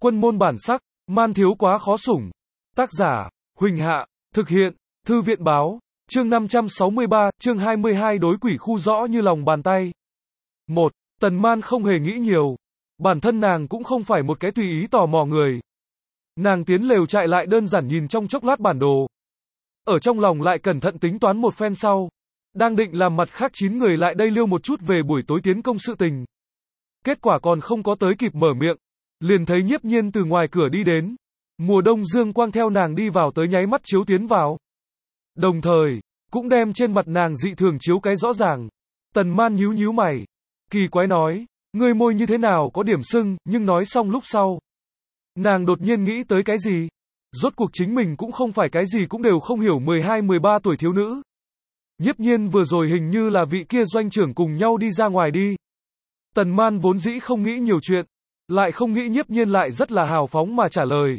Quân môn bản sắc, man thiếu quá khó sủng. Tác giả, Huỳnh Hạ, thực hiện, Thư viện báo, chương 563, chương 22 đối quỷ khu rõ như lòng bàn tay. 1. Tần Man không hề nghĩ nhiều. Bản thân nàng cũng không phải một cái tùy ý tò mò người. Nàng tiến lều trại lại đơn giản nhìn trong chốc lát bản đồ. Ở trong lòng lại cẩn thận tính toán một phen sau. Đang định làm mặt khác 9 người lại đây liêu một chút về buổi tối tiến công sự tình. Kết quả còn không có tới kịp mở miệng. Liền thấy Nhiếp Nhiên từ ngoài cửa đi đến. Mùa đông dương quang theo nàng đi vào tới nháy mắt chiếu tiến vào. Đồng thời, cũng đem trên mặt nàng dị thường chiếu cái rõ ràng. Tần Man nhíu nhíu mày. Kỳ quái nói, ngươi môi như thế nào có điểm sưng, nhưng nói xong lúc sau. Nàng đột nhiên nghĩ tới cái gì? Rốt cuộc chính mình cũng không phải cái gì cũng đều không hiểu 12-13 tuổi thiếu nữ. Nhiếp Nhiên vừa rồi hình như là vị kia doanh trưởng cùng nhau đi ra ngoài đi. Tần Man vốn dĩ không nghĩ nhiều chuyện, lại không nghĩ Nhiếp Nhiên lại rất là hào phóng mà trả lời.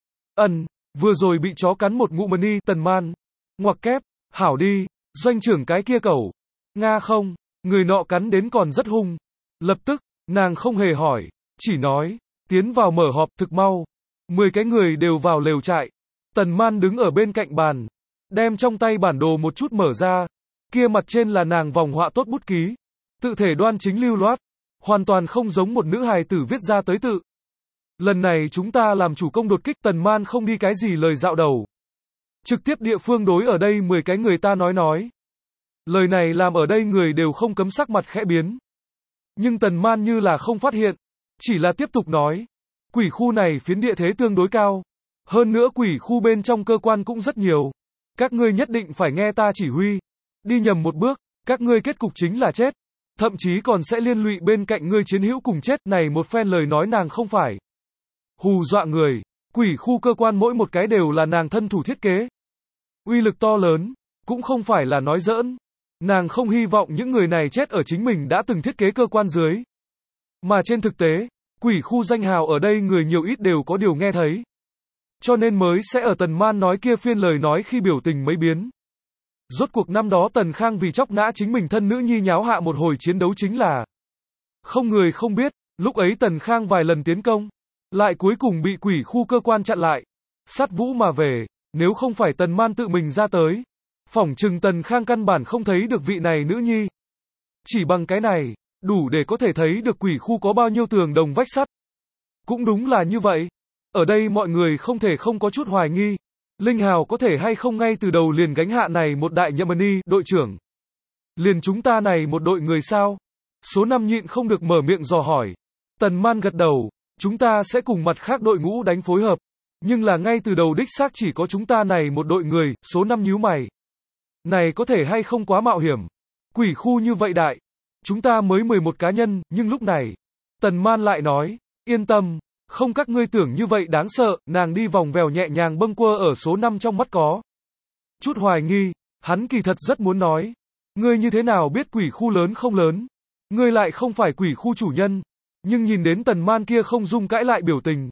Vừa rồi bị chó cắn một ngụm mani. Tần Man, ngoặc kép, hảo đi, doanh trưởng cái kia cẩu. Nga không, người nọ cắn đến còn rất hung. Lập tức, nàng không hề hỏi, chỉ nói, tiến vào mở họp thực mau. 10 cái người đều vào lều trại. Tần Man đứng ở bên cạnh bàn, đem trong tay bản đồ một chút mở ra. Kia mặt trên là nàng vòng họa tốt bút ký. Tự thể đoan chính lưu loát, hoàn toàn không giống một nữ hài tử viết ra tới tự. Lần này chúng ta làm chủ công đột kích. Tần Man không đi cái gì lời dạo đầu. Trực tiếp địa phương đối ở đây 10 cái người ta nói. Lời này làm ở đây người đều không cấm sắc mặt khẽ biến. Nhưng Tần Man như là không phát hiện, chỉ là tiếp tục nói. Quỷ khu này phiến địa thế tương đối cao. Hơn nữa quỷ khu bên trong cơ quan cũng rất nhiều. Các ngươi nhất định phải nghe ta chỉ huy. Đi nhầm một bước, các ngươi kết cục chính là chết. Thậm chí còn sẽ liên lụy bên cạnh ngươi chiến hữu cùng chết. Này một phen lời nói nàng không phải hù dọa người. Quỷ khu cơ quan mỗi một cái đều là nàng thân thủ thiết kế. Uy lực to lớn, cũng không phải là nói giỡn. Nàng không hy vọng những người này chết ở chính mình đã từng thiết kế cơ quan dưới. Mà trên thực tế, quỷ khu danh hào ở đây người nhiều ít đều có điều nghe thấy. Cho nên mới sẽ ở Tần Man nói kia phiên lời nói khi biểu tình mấy biến. Rốt cuộc năm đó Tần Khang vì chóc nã chính mình thân nữ nhi nháo hạ một hồi chiến đấu chính là. Không người không biết, lúc ấy Tần Khang vài lần tiến công, lại cuối cùng bị quỷ khu cơ quan chặn lại. Sát vũ mà về, nếu không phải Tần Man tự mình ra tới, phỏng chừng Tần Khang căn bản không thấy được vị này nữ nhi. Chỉ bằng cái này, đủ để có thể thấy được quỷ khu có bao nhiêu tường đồng vách sắt. Cũng đúng là như vậy. Ở đây mọi người không thể không có chút hoài nghi. Linh Hào có thể hay không ngay từ đầu liền gánh hạ này một đại nhậm ni, đội trưởng. Liền chúng ta này một đội người sao? Số 5 nhịn không được mở miệng dò hỏi. Tần Man gật đầu, chúng ta sẽ cùng mặt khác đội ngũ đánh phối hợp. Nhưng là ngay từ đầu đích xác chỉ có chúng ta này một đội người. Số 5 nhíu mày. Này có thể hay không quá mạo hiểm? Quỷ khu như vậy đại. Chúng ta mới 11 cá nhân, nhưng lúc này, Tần Man lại nói, yên tâm, không các ngươi tưởng như vậy đáng sợ. Nàng đi vòng vèo nhẹ nhàng bâng quơ ở số 5 trong mắt có chút hoài nghi. Hắn kỳ thật rất muốn nói, ngươi như thế nào biết quỷ khu lớn không lớn? Ngươi lại không phải quỷ khu chủ nhân. Nhưng nhìn đến Tần Man kia không dung cãi lại biểu tình,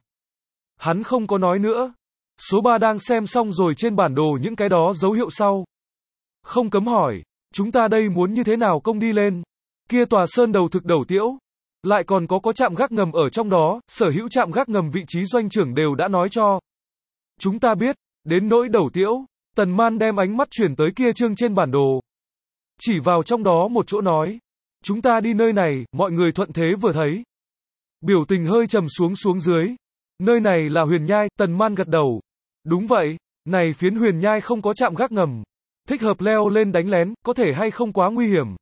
hắn không có nói nữa. Số 3 đang xem xong rồi trên bản đồ những cái đó dấu hiệu sau, không cấm hỏi, chúng ta đây muốn như thế nào công đi lên? Kia tòa sơn đầu thực đầu tiễu, lại còn có trạm gác ngầm ở trong đó. Sở hữu trạm gác ngầm vị trí doanh trưởng đều đã nói cho chúng ta biết. Đến nỗi đầu tiễu, Tần Man đem ánh mắt chuyển tới kia chương trên bản đồ, chỉ vào trong đó một chỗ nói, chúng ta đi nơi này. Mọi người thuận thế vừa thấy, biểu tình hơi trầm xuống dưới. Nơi này là huyền nhai. Tần Man gật đầu, đúng vậy, này phiến huyền nhai không có trạm gác ngầm, thích hợp leo lên đánh lén, có thể hay không quá nguy hiểm.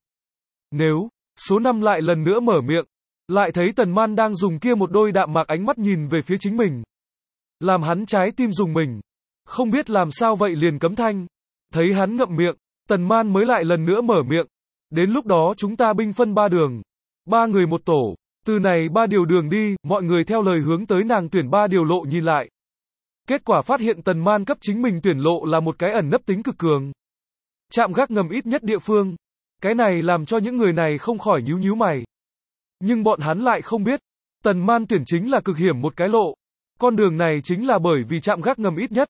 Nếu, số 5 lại lần nữa mở miệng, lại thấy Tần Man đang dùng kia một đôi đạm mạc ánh mắt nhìn về phía chính mình, làm hắn trái tim rùng mình, không biết làm sao vậy liền cấm thanh. Thấy hắn ngậm miệng, Tần Man mới lại lần nữa mở miệng, đến lúc đó chúng ta binh phân 3 đường, 3 người một tổ, từ này 3 điều đường đi. Mọi người theo lời hướng tới nàng tuyển 3 điều lộ nhìn lại. Kết quả phát hiện Tần Man cấp chính mình tuyển lộ là một cái ẩn nấp tính cực cường, trạm gác ngầm ít nhất địa phương. Cái này làm cho những người này không khỏi nhíu mày. Nhưng bọn hắn lại không biết, Tần Man tuyển chính là cực hiểm một cái lộ. Con đường này chính là bởi vì trạm gác ngầm ít nhất,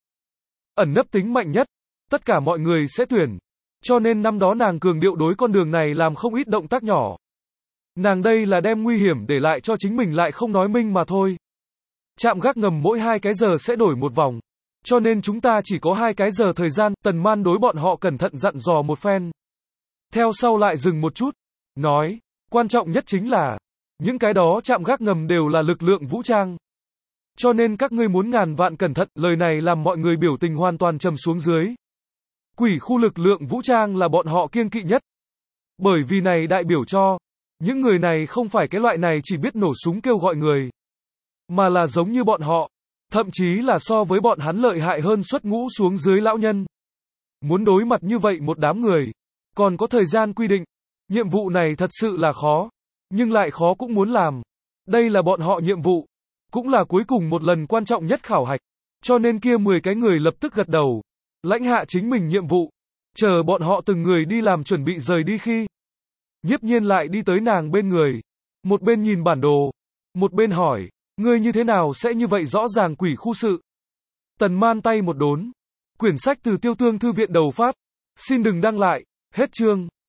ẩn nấp tính mạnh nhất, tất cả mọi người sẽ tuyển. Cho nên năm đó nàng cường điệu đối con đường này làm không ít động tác nhỏ. Nàng đây là đem nguy hiểm để lại cho chính mình lại không nói minh mà thôi. Trạm gác ngầm mỗi 2 cái giờ sẽ đổi một vòng. Cho nên chúng ta chỉ có 2 cái giờ thời gian, Tần Man đối bọn họ cẩn thận dặn dò một phen. Theo sau lại dừng một chút, nói, quan trọng nhất chính là, những cái đó trạm gác ngầm đều là lực lượng vũ trang. Cho nên các ngươi muốn ngàn vạn cẩn thận, lời này làm mọi người biểu tình hoàn toàn trầm xuống dưới. Quỷ khu lực lượng vũ trang là bọn họ kiêng kỵ nhất. Bởi vì này đại biểu cho, những người này không phải cái loại này chỉ biết nổ súng kêu gọi người, mà là giống như bọn họ, thậm chí là so với bọn hắn lợi hại hơn xuất ngũ xuống dưới lão nhân. Muốn đối mặt như vậy một đám người, còn có thời gian quy định, nhiệm vụ này thật sự là khó, nhưng lại khó cũng muốn làm. Đây là bọn họ nhiệm vụ, cũng là cuối cùng một lần quan trọng nhất khảo hạch. Cho nên kia 10 cái người lập tức gật đầu, lãnh hạ chính mình nhiệm vụ, chờ bọn họ từng người đi làm chuẩn bị rời đi khi. Nhiếp Nhiên lại đi tới nàng bên người, một bên nhìn bản đồ, một bên hỏi, ngươi như thế nào sẽ như vậy rõ ràng quỷ khu sự? Tần Man tay một đốn, quyển sách từ Tiêu Tương thư viện đầu phát, xin đừng đăng lại, hết chương.